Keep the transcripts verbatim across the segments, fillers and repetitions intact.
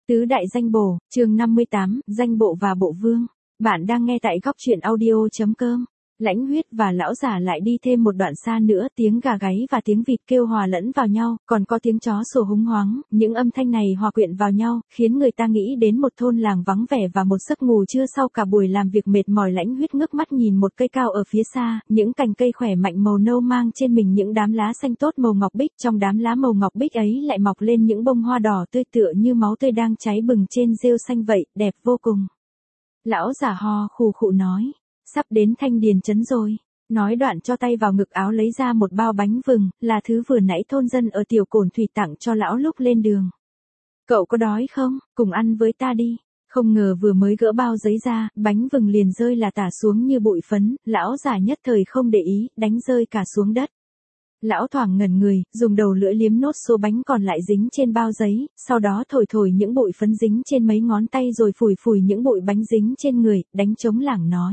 Tứ đại danh bổ, chương năm mươi tám, danh bộ và bộ vương. Bạn đang nghe tại góc truyện audio.com. Lãnh Huyết và lão giả lại đi thêm một đoạn xa nữa, tiếng gà gáy và tiếng vịt kêu hòa lẫn vào nhau, còn có tiếng chó sủa húng hoáng, những âm thanh này hòa quyện vào nhau, khiến người ta nghĩ đến một thôn làng vắng vẻ và một giấc ngủ trưa sau cả buổi làm việc mệt mỏi. Lãnh Huyết ngước mắt nhìn một cây cao ở phía xa, những cành cây khỏe mạnh màu nâu mang trên mình những đám lá xanh tốt màu ngọc bích, trong đám lá màu ngọc bích ấy lại mọc lên những bông hoa đỏ tươi tựa như máu tươi đang cháy bừng trên rêu xanh vậy, đẹp vô cùng. Lão giả ho khù khụ nói. Sắp đến Thanh Điền trấn rồi. Nói đoạn cho tay vào ngực áo lấy ra một bao bánh vừng, là thứ vừa nãy thôn dân ở Tiểu Cổn Thủy tặng cho lão lúc lên đường. Cậu có đói không? Cùng ăn với ta đi. Không ngờ vừa mới gỡ bao giấy ra, bánh vừng liền rơi là tả xuống như bụi phấn, lão giả nhất thời không để ý, đánh rơi cả xuống đất. Lão thoảng ngẩn người, dùng đầu lưỡi liếm nốt số bánh còn lại dính trên bao giấy, sau đó thổi thổi những bụi phấn dính trên mấy ngón tay rồi phủi phủi những bụi bánh dính trên người, đánh trống lảng nói.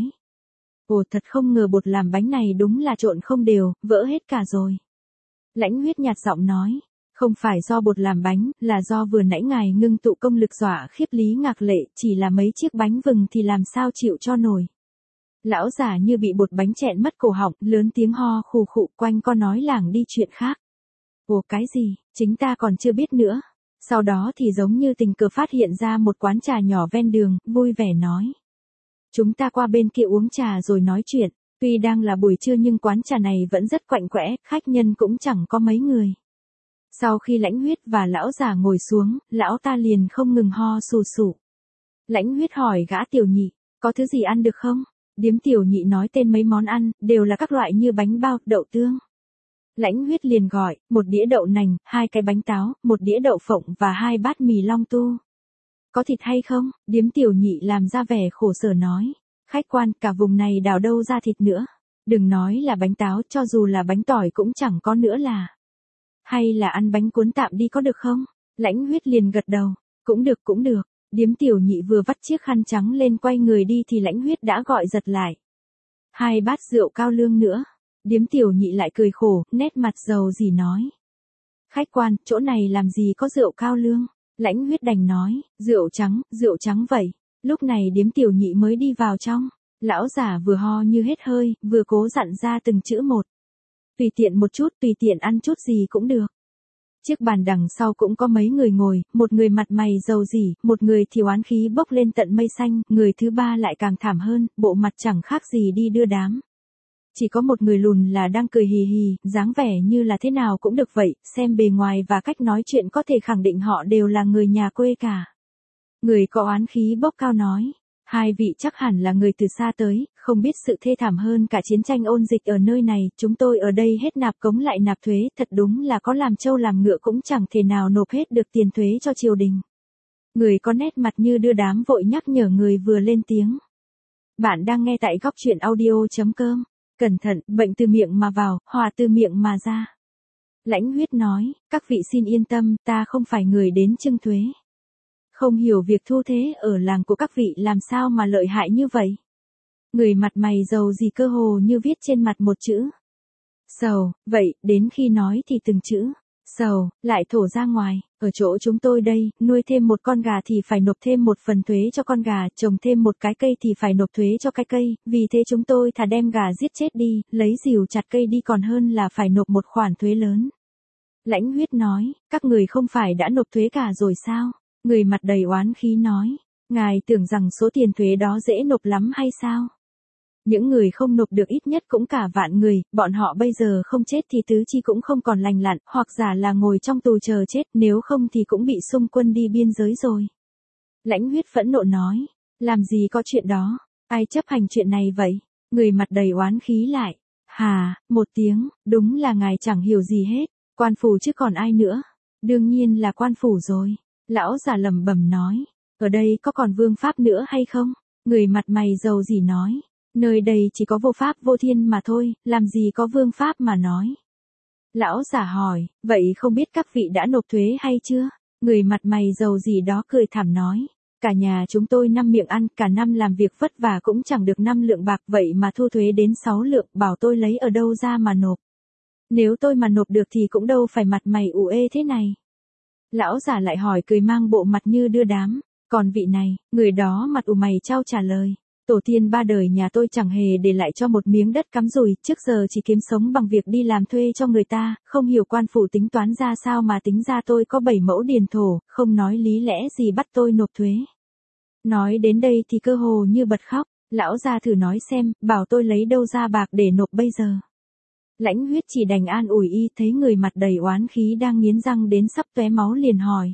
Ồ, thật không ngờ bột làm bánh này đúng là trộn không đều, vỡ hết cả rồi. Lãnh Huyết nhạt giọng nói, không phải do bột làm bánh, là do vừa nãy ngài ngưng tụ công lực dọa khiếp Lý Ngạc Lệ, chỉ là mấy chiếc bánh vừng thì làm sao chịu cho nổi. Lão giả như bị bột bánh chẹn mất cổ họng, lớn tiếng ho khù khụ, quanh co nói lảng đi chuyện khác. Ồ, cái gì, chính ta còn chưa biết nữa. Sau đó thì giống như tình cờ phát hiện ra một quán trà nhỏ ven đường, vui vẻ nói. Chúng ta qua bên kia uống trà rồi nói chuyện, tuy đang là buổi trưa nhưng quán trà này vẫn rất quạnh quẽ, khách nhân cũng chẳng có mấy người. Sau khi Lãnh Huyết và lão già ngồi xuống, lão ta liền không ngừng ho sù sụ. Lãnh Huyết hỏi gã Tiểu Nhị, có thứ gì ăn được không? Điếm Tiểu Nhị nói tên mấy món ăn, đều là các loại như bánh bao, đậu tương. Lãnh Huyết liền gọi, một đĩa đậu nành, hai cái bánh táo, một đĩa đậu phộng và hai bát mì long tu. Có thịt hay không? Điếm Tiểu Nhị làm ra vẻ khổ sở nói. Khách quan, cả vùng này đào đâu ra thịt nữa. Đừng nói là bánh táo, cho dù là bánh tỏi cũng chẳng có nữa là. Hay là ăn bánh cuốn tạm đi có được không? Lãnh Huyết liền gật đầu. Cũng được cũng được. Điếm Tiểu Nhị vừa vắt chiếc khăn trắng lên quay người đi thì Lãnh Huyết đã gọi giật lại. Hai bát rượu cao lương nữa. Điếm Tiểu Nhị lại cười khổ, nét mặt dầu gì nói. Khách quan, chỗ này làm gì có rượu cao lương? Lãnh Huyết đành nói, rượu trắng, rượu trắng vậy. Lúc này Điếm Tiểu Nhị mới đi vào trong. Lão giả vừa ho như hết hơi, vừa cố dặn ra từng chữ một. Tùy tiện một chút, tùy tiện ăn chút gì cũng được. Chiếc bàn đằng sau cũng có mấy người ngồi, một người mặt mày dầu dỉ, một người thì oán khí bốc lên tận mây xanh, người thứ ba lại càng thảm hơn, bộ mặt chẳng khác gì đi đưa đám. Chỉ có một người lùn là đang cười hì hì, dáng vẻ như là thế nào cũng được vậy, xem bề ngoài và cách nói chuyện có thể khẳng định họ đều là người nhà quê cả. Người có oán khí bốc cao nói, hai vị chắc hẳn là người từ xa tới, không biết sự thê thảm hơn cả chiến tranh ôn dịch ở nơi này, chúng tôi ở đây hết nạp cống lại nạp thuế, thật đúng là có làm trâu làm ngựa cũng chẳng thể nào nộp hết được tiền thuế cho triều đình. Người có nét mặt như đưa đám vội nhắc nhở người vừa lên tiếng. Bạn đang nghe tại góc truyện audio.com. Cẩn thận, bệnh từ miệng mà vào, họa từ miệng mà ra. Lãnh Huyết nói, các vị xin yên tâm, ta không phải người đến trưng thuế. Không hiểu việc thu thế ở làng của các vị làm sao mà lợi hại như vậy. Người mặt mày dầu gì cơ hồ như viết trên mặt một chữ. Sầu, vậy, đến khi nói thì từng chữ. Sầu, lại thổ ra ngoài, ở chỗ chúng tôi đây, nuôi thêm một con gà thì phải nộp thêm một phần thuế cho con gà, trồng thêm một cái cây thì phải nộp thuế cho cái cây, vì thế chúng tôi thà đem gà giết chết đi, lấy rìu chặt cây đi còn hơn là phải nộp một khoản thuế lớn. Lãnh Huyết nói, các người không phải đã nộp thuế cả rồi sao? Người mặt đầy oán khí nói, ngài tưởng rằng số tiền thuế đó dễ nộp lắm hay sao? Những người không nộp được ít nhất cũng cả vạn người, bọn họ bây giờ không chết thì tứ chi cũng không còn lành lặn, hoặc giả là ngồi trong tù chờ chết, nếu không thì cũng bị xung quân đi biên giới rồi. Lãnh Huyết phẫn nộ nói, làm gì có chuyện đó, ai chấp hành chuyện này vậy? Người mặt đầy oán khí lại, hà, một tiếng, đúng là ngài chẳng hiểu gì hết, quan phủ chứ còn ai nữa, đương nhiên là quan phủ rồi. Lão già lẩm bẩm nói, ở đây có còn vương pháp nữa hay không? Người mặt mày dầu gì nói. Nơi đây chỉ có vô pháp vô thiên mà thôi, làm gì có vương pháp mà nói. Lão giả hỏi, vậy không biết các vị đã nộp thuế hay chưa? Người mặt mày dầu gì đó cười thảm nói, cả nhà chúng tôi năm miệng ăn, cả năm làm việc vất vả cũng chẳng được năm lượng bạc, vậy mà thu thuế đến sáu lượng, bảo tôi lấy ở đâu ra mà nộp. Nếu tôi mà nộp được thì cũng đâu phải mặt mày ủ ê thế này. Lão già lại hỏi cười mang bộ mặt như đưa đám. Còn vị này, người đó mặt ủ mày chau trả lời. Tổ tiên ba đời nhà tôi chẳng hề để lại cho một miếng đất cắm rùi, trước giờ chỉ kiếm sống bằng việc đi làm thuê cho người ta, không hiểu quan phủ tính toán ra sao mà tính ra tôi có bảy mẫu điền thổ, không nói lý lẽ gì bắt tôi nộp thuế. Nói đến đây thì cơ hồ như bật khóc, lão già thử nói xem, bảo tôi lấy đâu ra bạc để nộp bây giờ. Lãnh Huyết chỉ đành an ủi y, thấy người mặt đầy oán khí đang nghiến răng đến sắp tóe máu liền hỏi.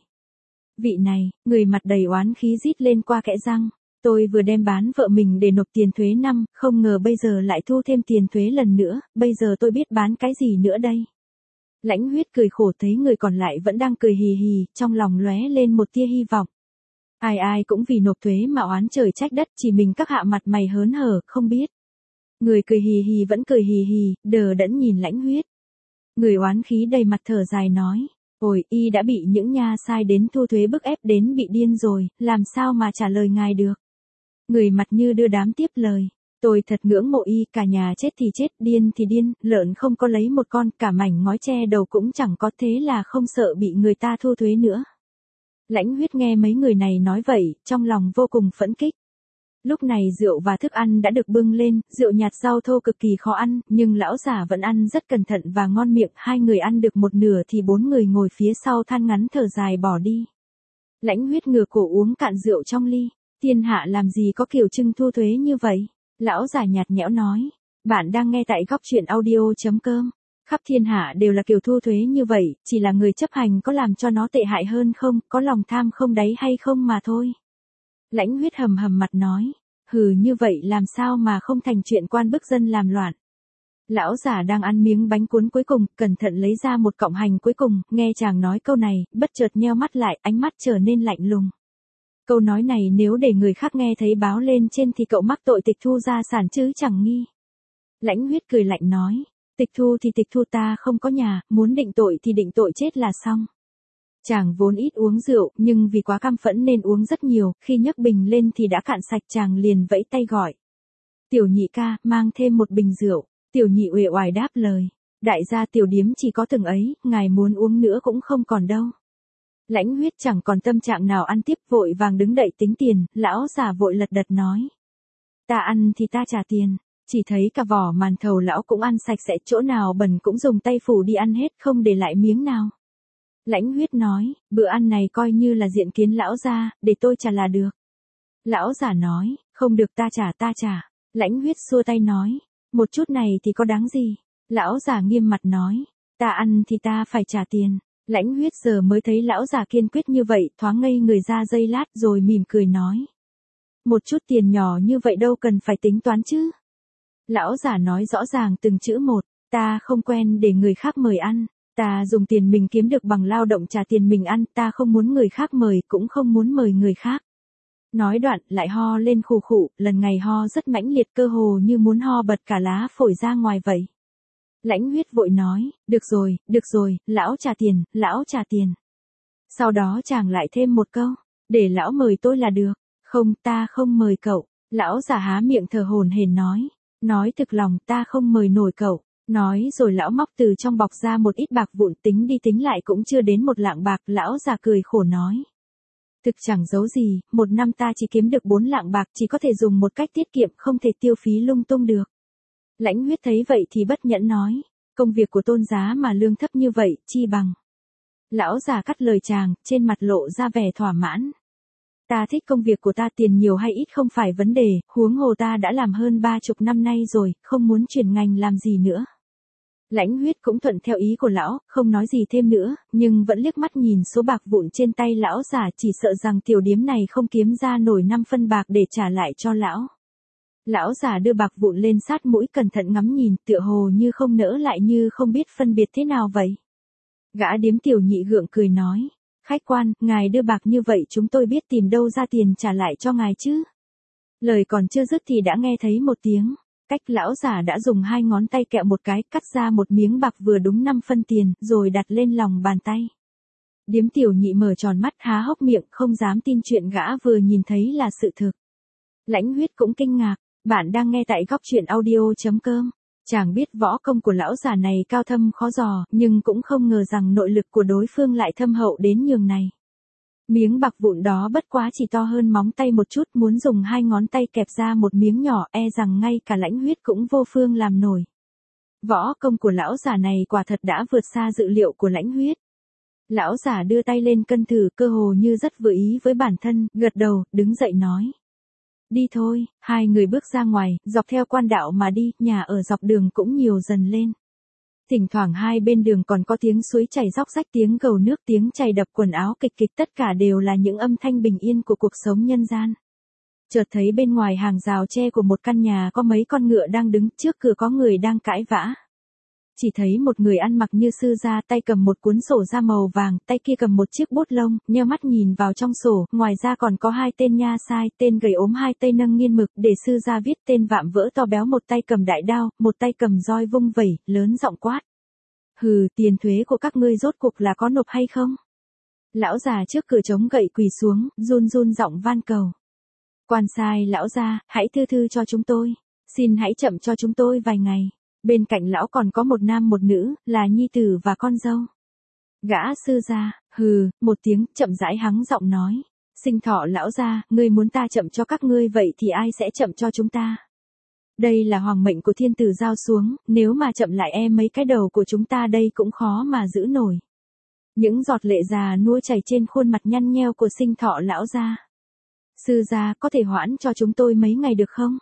Vị này, người mặt đầy oán khí rít lên qua kẽ răng. Tôi vừa đem bán vợ mình để nộp tiền thuế năm, không ngờ bây giờ lại thu thêm tiền thuế lần nữa, bây giờ tôi biết bán cái gì nữa đây. Lãnh Huyết cười khổ thấy người còn lại vẫn đang cười hì hì, trong lòng lóe lên một tia hy vọng. Ai ai cũng vì nộp thuế mà oán trời trách đất, chỉ mình các hạ mặt mày hớn hở, không biết. Người cười hì hì vẫn cười hì hì, đờ đẫn nhìn Lãnh Huyết. Người oán khí đầy mặt thở dài nói. Ôi, y đã bị những nha sai đến thu thuế bức ép đến bị điên rồi, làm sao mà trả lời ngài được. Người mặt như đưa đám tiếp lời. Tôi thật ngưỡng mộ y, cả nhà chết thì chết, điên thì điên, lợn không có lấy một con, cả mảnh ngói che đầu cũng chẳng có, thế là không sợ bị người ta thu thuế nữa. Lãnh Huyết nghe mấy người này nói vậy, trong lòng vô cùng phẫn kích. Lúc này rượu và thức ăn đã được bưng lên, rượu nhạt rau thô cực kỳ khó ăn, nhưng lão già vẫn ăn rất cẩn thận và ngon miệng, hai người ăn được một nửa thì bốn người ngồi phía sau than ngắn thở dài bỏ đi. Lãnh Huyết ngửa cổ uống cạn rượu trong ly. Thiên hạ làm gì có kiểu trưng thu thuế như vậy? Lão già nhạt nhẽo nói. Bạn đang nghe tại góc truyện audio chấm com. Khắp thiên hạ đều là kiểu thu thuế như vậy, chỉ là người chấp hành có làm cho nó tệ hại hơn không, có lòng tham không đáy hay không mà thôi. Lãnh Huyết hầm hầm mặt nói. Hừ, như vậy làm sao mà không thành chuyện quan bức dân làm loạn. Lão già đang ăn miếng bánh cuốn cuối cùng, cẩn thận lấy ra một cọng hành cuối cùng, nghe chàng nói câu này, bất chợt nheo mắt lại, ánh mắt trở nên lạnh lùng. Câu nói này nếu để người khác nghe thấy báo lên trên thì cậu mắc tội tịch thu gia sản chứ chẳng nghi. Lãnh Huyết cười lạnh nói, tịch thu thì tịch thu, ta không có nhà, muốn định tội thì định tội chết là xong. Chàng vốn ít uống rượu, nhưng vì quá căm phẫn nên uống rất nhiều, khi nhấc bình lên thì đã cạn sạch, chàng liền vẫy tay gọi. Tiểu nhị ca, mang thêm một bình rượu. Tiểu nhị uể oải đáp lời. Đại gia tiểu điếm chỉ có từng ấy, ngài muốn uống nữa cũng không còn đâu. Lãnh Huyết chẳng còn tâm trạng nào ăn tiếp, vội vàng đứng đậy tính tiền, lão già vội lật đật nói. Ta ăn thì ta trả tiền, chỉ thấy cả vỏ màn thầu lão cũng ăn sạch sẽ, chỗ nào bẩn cũng dùng tay phủ đi ăn hết, không để lại miếng nào. Lãnh Huyết nói, bữa ăn này coi như là diện kiến lão gia, để tôi trả là được. Lão già nói, không được, ta trả ta trả. Lãnh Huyết xua tay nói, một chút này thì có đáng gì. Lão già nghiêm mặt nói, ta ăn thì ta phải trả tiền. Lãnh Huyết giờ mới thấy lão già kiên quyết như vậy, thoáng ngây người ra giây lát rồi mỉm cười nói. Một chút tiền nhỏ như vậy đâu cần phải tính toán chứ. Lão già nói rõ ràng từng chữ một, ta không quen để người khác mời ăn. Ta dùng tiền mình kiếm được bằng lao động trả tiền mình ăn, ta không muốn người khác mời, cũng không muốn mời người khác. Nói đoạn, lại ho lên khù khụ, lần này ho rất mãnh liệt, cơ hồ như muốn ho bật cả lá phổi ra ngoài vậy. Lãnh Huyết vội nói, được rồi, được rồi, lão trả tiền, lão trả tiền. Sau đó chàng lại thêm một câu, để lão mời tôi là được, không, ta không mời cậu. Lão già há miệng thở hổn hển nói, nói thực lòng, ta không mời nổi cậu. Nói rồi lão móc từ trong bọc ra một ít bạc vụn, tính đi tính lại cũng chưa đến một lạng bạc, lão già cười khổ nói. Thực chẳng giấu gì, một năm ta chỉ kiếm được bốn lạng bạc, chỉ có thể dùng một cách tiết kiệm, không thể tiêu phí lung tung được. Lãnh Huyết thấy vậy thì bất nhẫn nói, công việc của tôn giá mà lương thấp như vậy, chi bằng. Lão già cắt lời chàng, trên mặt lộ ra vẻ thỏa mãn. Ta thích công việc của ta, tiền nhiều hay ít không phải vấn đề, huống hồ ta đã làm hơn ba chục năm nay rồi, không muốn chuyển ngành làm gì nữa. Lãnh Huyết cũng thuận theo ý của lão, không nói gì thêm nữa, nhưng vẫn liếc mắt nhìn số bạc vụn trên tay lão già, chỉ sợ rằng tiểu điếm này không kiếm ra nổi năm phân bạc để trả lại cho lão. Lão già đưa bạc vụn lên sát mũi cẩn thận ngắm nhìn, tựa hồ như không nỡ lại như không biết phân biệt thế nào vậy. Gã điếm tiểu nhị gượng cười nói, khách quan, ngài đưa bạc như vậy chúng tôi biết tìm đâu ra tiền trả lại cho ngài chứ. Lời còn chưa dứt thì đã nghe thấy một tiếng. Cách lão già đã dùng hai ngón tay kẹo một cái, cắt ra một miếng bạc vừa đúng năm phân tiền, rồi đặt lên lòng bàn tay. Điếm tiểu nhị mở tròn mắt há hốc miệng, không dám tin chuyện gã vừa nhìn thấy là sự thực. Lãnh Huyết cũng kinh ngạc, bạn đang nghe tại góc truyện audio chấm com. Chàng biết võ công của lão già này cao thâm khó dò, nhưng cũng không ngờ rằng nội lực của đối phương lại thâm hậu đến nhường này. Miếng bạc vụn đó bất quá chỉ to hơn móng tay một chút, muốn dùng hai ngón tay kẹp ra một miếng nhỏ e rằng ngay cả Lãnh Huyết cũng vô phương làm nổi. Võ công của lão già này quả thật đã vượt xa dự liệu của Lãnh Huyết. Lão già đưa tay lên cân thử, cơ hồ như rất vừa ý với bản thân, gật đầu, đứng dậy nói. Đi thôi, hai người bước ra ngoài, dọc theo quan đạo mà đi, nhà ở dọc đường cũng nhiều dần lên. Thỉnh thoảng hai bên đường còn có tiếng suối chảy róc rách, tiếng gầu nước, tiếng chày đập quần áo kịch kịch, tất cả đều là những âm thanh bình yên của cuộc sống nhân gian. Chợt thấy bên ngoài hàng rào tre của một căn nhà có mấy con ngựa đang đứng, trước cửa có người đang cãi vã. Chỉ thấy một người ăn mặc như sư gia, tay cầm một cuốn sổ da màu vàng, tay kia cầm một chiếc bút lông, nheo mắt nhìn vào trong sổ, ngoài ra còn có hai tên nha sai, tên gầy ốm hai tay nâng nghiên mực, để sư gia viết tên vạm vỡ to béo, một tay cầm đại đao, một tay cầm roi vung vẩy, lớn giọng quát. Hừ, tiền thuế của các ngươi rốt cuộc là có nộp hay không? Lão già trước cửa chống gậy quỳ xuống, run run giọng van cầu. Quan sai lão gia, hãy thư thư cho chúng tôi, xin hãy chậm cho chúng tôi vài ngày. Bên cạnh lão còn có một nam một nữ, là nhi tử và con dâu. Gã sư gia, hừ, một tiếng, chậm rãi hắng giọng nói. Sinh thọ lão gia, ngươi muốn ta chậm cho các ngươi vậy thì ai sẽ chậm cho chúng ta? Đây là hoàng mệnh của thiên tử giao xuống, nếu mà chậm lại em mấy cái đầu của chúng ta đây cũng khó mà giữ nổi. Những giọt lệ già nua chảy trên khuôn mặt nhăn nheo của Sinh thọ lão gia. Sư gia, có thể hoãn cho chúng tôi mấy ngày được không?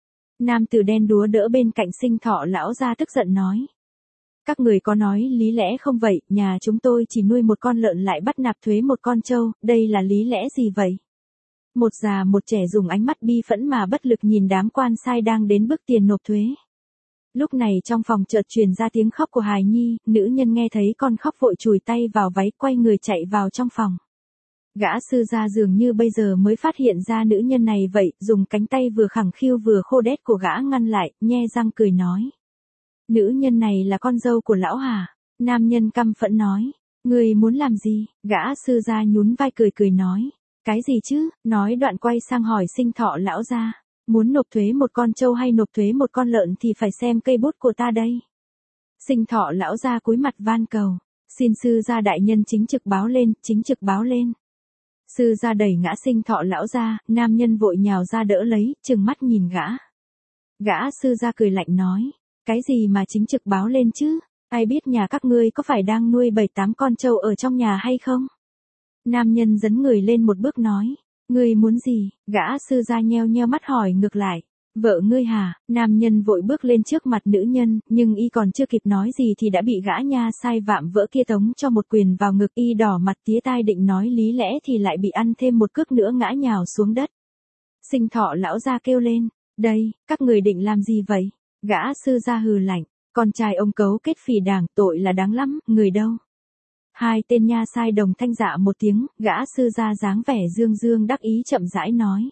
Nam tử đen đúa đỡ bên cạnh Sinh thọ lão gia tức giận nói. Các người có nói lý lẽ không vậy, nhà chúng tôi chỉ nuôi một con lợn lại bắt nạp thuế một con trâu, đây là lý lẽ gì vậy? Một già một trẻ dùng ánh mắt bi phẫn mà bất lực nhìn đám quan sai đang đến bức tiền nộp thuế. Lúc này trong phòng chợt truyền ra tiếng khóc của hài nhi, nữ nhân nghe thấy con khóc vội chùi tay vào váy, quay người chạy vào trong phòng. Gã sư gia dường như bây giờ mới phát hiện ra nữ nhân này vậy, dùng cánh tay vừa khẳng khiu vừa khô đét của gã ngăn lại, nhe răng cười nói. Nữ nhân này là con dâu của lão hả? Nam nhân căm phẫn nói. Người muốn làm gì? Gã sư gia nhún vai cười cười nói. Cái gì chứ? Nói đoạn quay sang hỏi Sinh thọ lão gia. Muốn nộp thuế một con trâu hay nộp thuế một con lợn thì phải xem cây bút của ta đây. Sinh thọ lão gia cúi mặt van cầu. Xin sư gia đại nhân chính trực báo lên, chính trực báo lên. Sư gia đẩy ngã Sinh thọ lão gia, nam nhân vội nhào ra đỡ lấy, trừng mắt nhìn gã. Gã sư gia cười lạnh nói. Cái gì mà chính trực báo lên chứ? Ai biết nhà các ngươi có phải đang nuôi bảy tám con trâu ở trong nhà hay không? Nam nhân dấn người lên một bước nói. Ngươi muốn gì? Gã sư gia nheo nheo mắt hỏi ngược lại. Vợ ngươi hả? Nam nhân vội bước lên trước mặt nữ nhân, nhưng y còn chưa kịp nói gì thì đã bị gã nha sai vạm vỡ kia tống cho một quyền vào ngực. Y đỏ mặt tía tai định nói lý lẽ thì lại bị ăn thêm một cước nữa ngã nhào xuống đất. Sinh thọ lão gia kêu lên. Đây, các người định làm gì vậy? Gã sư gia hừ lạnh. Con trai ông cấu kết phỉ đảng, tội là đáng lắm, người đâu? Hai tên nha sai đồng thanh dạ một tiếng, gã sư gia dáng vẻ dương dương đắc ý chậm rãi nói.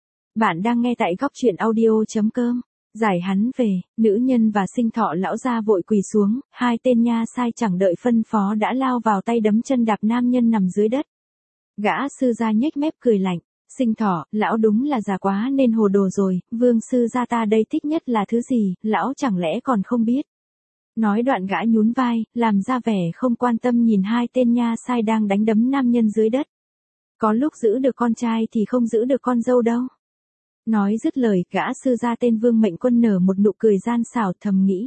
Bạn đang nghe tại góc truyện audio.com. Giải hắn về, nữ nhân và Sinh thọ lão gia vội quỳ xuống, hai tên nha sai chẳng đợi phân phó đã lao vào tay đấm chân đạp nam nhân nằm dưới đất. Gã sư gia nhếch mép cười lạnh. Sinh thọ, lão đúng là già quá nên hồ đồ rồi, vương sư gia ta đây thích nhất là thứ gì, lão chẳng lẽ còn không biết. Nói đoạn gã nhún vai, làm ra vẻ không quan tâm nhìn hai tên nha sai đang đánh đấm nam nhân dưới đất. Có lúc giữ được con trai thì không giữ được con dâu đâu. Nói dứt lời, gã sư gia tên Vương Mệnh Quân nở một nụ cười gian xảo thầm nghĩ.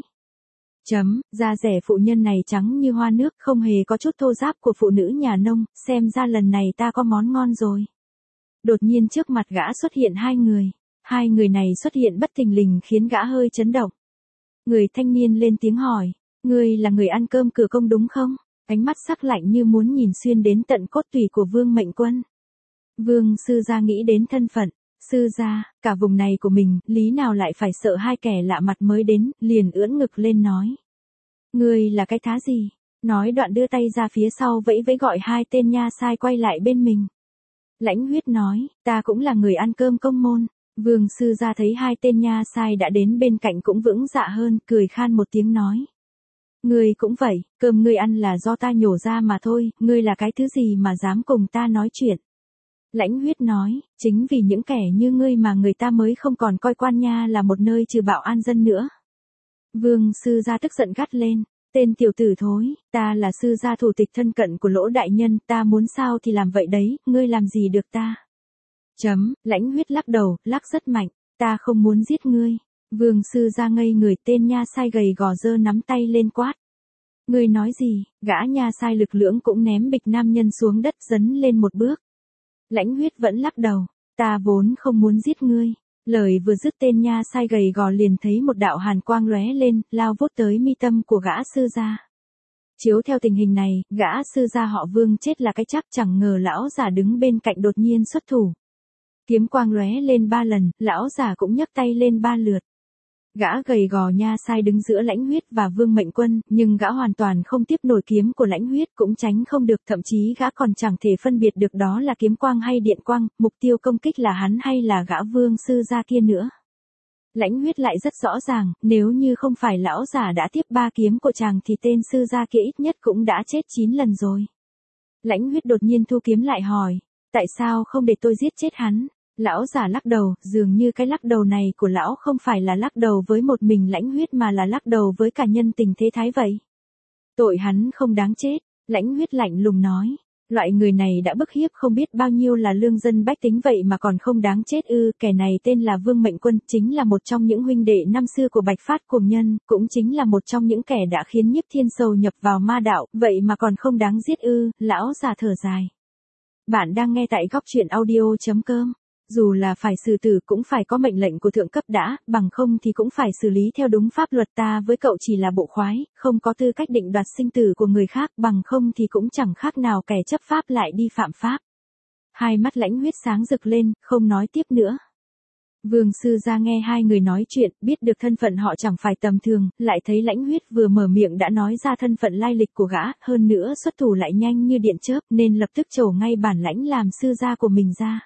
Chấm, da rẻ phụ nhân này trắng như hoa nước, không hề có chút thô ráp của phụ nữ nhà nông, xem ra lần này ta có món ngon rồi. Đột nhiên trước mặt gã xuất hiện hai người. Hai người này xuất hiện bất thình lình khiến gã hơi chấn động. Người thanh niên lên tiếng hỏi. Ngươi là người ăn cơm cửa công đúng không? Ánh mắt sắc lạnh như muốn nhìn xuyên đến tận cốt tủy của Vương Mệnh Quân. Vương sư gia nghĩ đến thân phận. Sư gia, cả vùng này của mình, lý nào lại phải sợ hai kẻ lạ mặt mới đến, liền ưỡn ngực lên nói. Ngươi là cái thá gì? Nói đoạn đưa tay ra phía sau vẫy vẫy gọi hai tên nha sai quay lại bên mình. Lãnh Huyết nói, ta cũng là người ăn cơm công môn. Vương sư gia thấy hai tên nha sai đã đến bên cạnh cũng vững dạ hơn, cười khan một tiếng nói. Ngươi cũng vậy, cơm ngươi ăn là do ta nhổ ra mà thôi, ngươi là cái thứ gì mà dám cùng ta nói chuyện. Lãnh Huyết nói, chính vì những kẻ như ngươi mà người ta mới không còn coi Quan Nha là một nơi trừ bạo an dân nữa. Vương sư gia tức giận gắt lên, tên tiểu tử thối, ta là sư gia thủ tịch thân cận của Lỗ đại nhân, ta muốn sao thì làm vậy đấy, ngươi làm gì được ta. Chấm, Lãnh Huyết lắc đầu, lắc rất mạnh, ta không muốn giết ngươi. Vương sư gia ngây người, tên nha sai gầy gò giơ nắm tay lên quát. Ngươi nói gì? Gã nha sai lực lưỡng cũng ném bịch nam nhân xuống đất dấn lên một bước. Lãnh Huyết vẫn lắc đầu, ta vốn không muốn giết ngươi. Lời vừa dứt tên nha sai gầy gò liền thấy một đạo hàn quang lóe lên, lao vút tới mi tâm của gã sư gia. Chiếu theo tình hình này, gã sư gia họ Vương chết là cái chắc, chẳng ngờ lão già đứng bên cạnh đột nhiên xuất thủ. Kiếm quang lóe lên ba lần, lão già cũng nhấc tay lên ba lượt. Gã gầy gò nha sai đứng giữa Lãnh Huyết và Vương Mệnh Quân, nhưng gã hoàn toàn không tiếp nổi kiếm của Lãnh Huyết, cũng tránh không được, thậm chí gã còn chẳng thể phân biệt được đó là kiếm quang hay điện quang, mục tiêu công kích là hắn hay là gã Vương sư gia kia nữa. Lãnh Huyết lại rất rõ ràng, nếu như không phải lão giả đã tiếp ba kiếm của chàng thì tên sư gia kia ít nhất cũng đã chết chín lần rồi. Lãnh Huyết đột nhiên thu kiếm lại hỏi, tại sao không để tôi giết chết hắn? Lão giả lắc đầu, dường như cái lắc đầu này của lão không phải là lắc đầu với một mình Lãnh Huyết mà là lắc đầu với cả nhân tình thế thái vậy. Tội hắn không đáng chết, Lãnh Huyết lạnh lùng nói. Loại người này đã bức hiếp không biết bao nhiêu là lương dân bách tính vậy mà còn không đáng chết ư. Kẻ này tên là Vương Mệnh Quân, chính là một trong những huynh đệ năm xưa của Bạch Phát Cuồng Nhân, cũng chính là một trong những kẻ đã khiến Nhiếp Thiên Sầu nhập vào ma đạo, vậy mà còn không đáng giết ư. Lão già thở dài. Bạn đang nghe tại góc truyện audio chấm com. Dù là phải xử tử cũng phải có mệnh lệnh của thượng cấp đã, bằng không thì cũng phải xử lý theo đúng pháp luật. Ta với cậu chỉ là bộ khoái, không có tư cách định đoạt sinh tử của người khác, bằng không thì cũng chẳng khác nào kẻ chấp pháp lại đi phạm pháp. Hai mắt Lãnh Huyết sáng rực lên, không nói tiếp nữa. Vương sư gia nghe hai người nói chuyện, biết được thân phận họ chẳng phải tầm thường, lại thấy Lãnh Huyết vừa mở miệng đã nói ra thân phận lai lịch của gã, hơn nữa xuất thủ lại nhanh như điện chớp, nên lập tức trổ ngay bản lãnh làm sư gia của mình ra.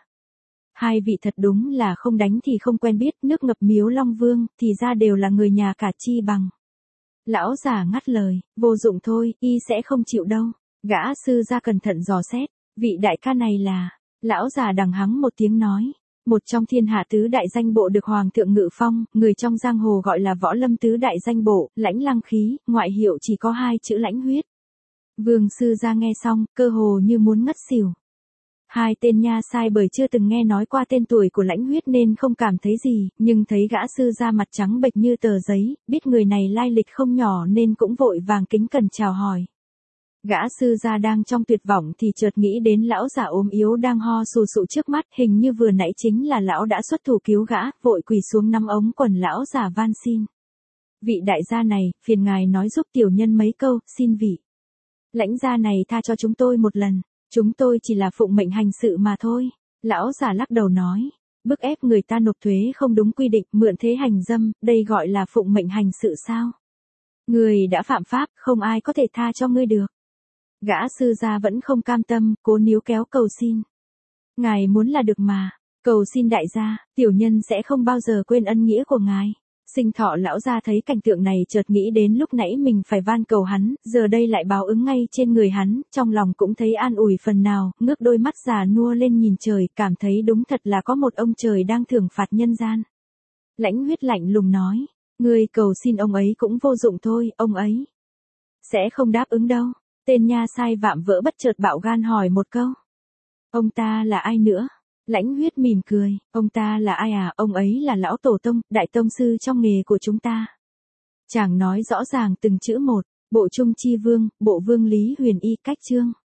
Hai vị thật đúng là không đánh thì không quen biết, nước ngập Miếu Long Vương, thì ra đều là người nhà cả chi bằng. Lão già ngắt lời, vô dụng thôi, y sẽ không chịu đâu. Gã sư gia cẩn thận dò xét, vị đại ca này là, lão già đằng hắng một tiếng nói, một trong thiên hạ tứ đại danh bộ được hoàng thượng ngự phong, người trong giang hồ gọi là võ lâm tứ đại danh bộ, Lãnh Lăng Khí, ngoại hiệu chỉ có hai chữ Lãnh Huyết. Vương sư gia nghe xong, cơ hồ như muốn ngất xỉu. Hai tên nha sai bởi chưa từng nghe nói qua tên tuổi của Lãnh Huyết nên không cảm thấy gì, nhưng thấy gã sư gia mặt trắng bệch như tờ giấy, biết người này lai lịch không nhỏ nên cũng vội vàng kính cẩn chào hỏi. Gã sư gia đang trong tuyệt vọng thì chợt nghĩ đến lão già ốm yếu đang ho sù sụ trước mắt, hình như vừa nãy chính là lão đã xuất thủ cứu gã, vội quỳ xuống nắm ống quần lão già van xin. Vị đại gia này, phiền ngài nói giúp tiểu nhân mấy câu, xin vị Lãnh gia này tha cho chúng tôi một lần. Chúng tôi chỉ là phụng mệnh hành sự mà thôi. Lão già lắc đầu nói. Bức ép người ta nộp thuế không đúng quy định, mượn thế hành dâm, đây gọi là phụng mệnh hành sự sao? Người đã phạm pháp, không ai có thể tha cho ngươi được. Gã sư gia vẫn không cam tâm, cố níu kéo cầu xin. Ngài muốn là được mà. Cầu xin đại gia, tiểu nhân sẽ không bao giờ quên ân nghĩa của ngài. Sinh Thọ lão gia thấy cảnh tượng này chợt nghĩ đến lúc nãy mình phải van cầu hắn, giờ đây lại báo ứng ngay trên người hắn, trong lòng cũng thấy an ủi phần nào, ngước đôi mắt già nua lên nhìn trời, cảm thấy đúng thật là có một ông trời đang thưởng phạt nhân gian. Lãnh Huyết lạnh lùng nói, ngươi cầu xin ông ấy cũng vô dụng thôi, ông ấy sẽ không đáp ứng đâu. Tên nha sai vạm vỡ bất chợt bạo gan hỏi một câu. Ông ta là ai nữa? Lãnh Huyết mỉm cười, ông ta là ai à, ông ấy là lão tổ tông, đại tông sư trong nghề của chúng ta. Chàng nói rõ ràng từng chữ một, bộ trung chi vương, bộ vương Lý Huyền Y cách chương.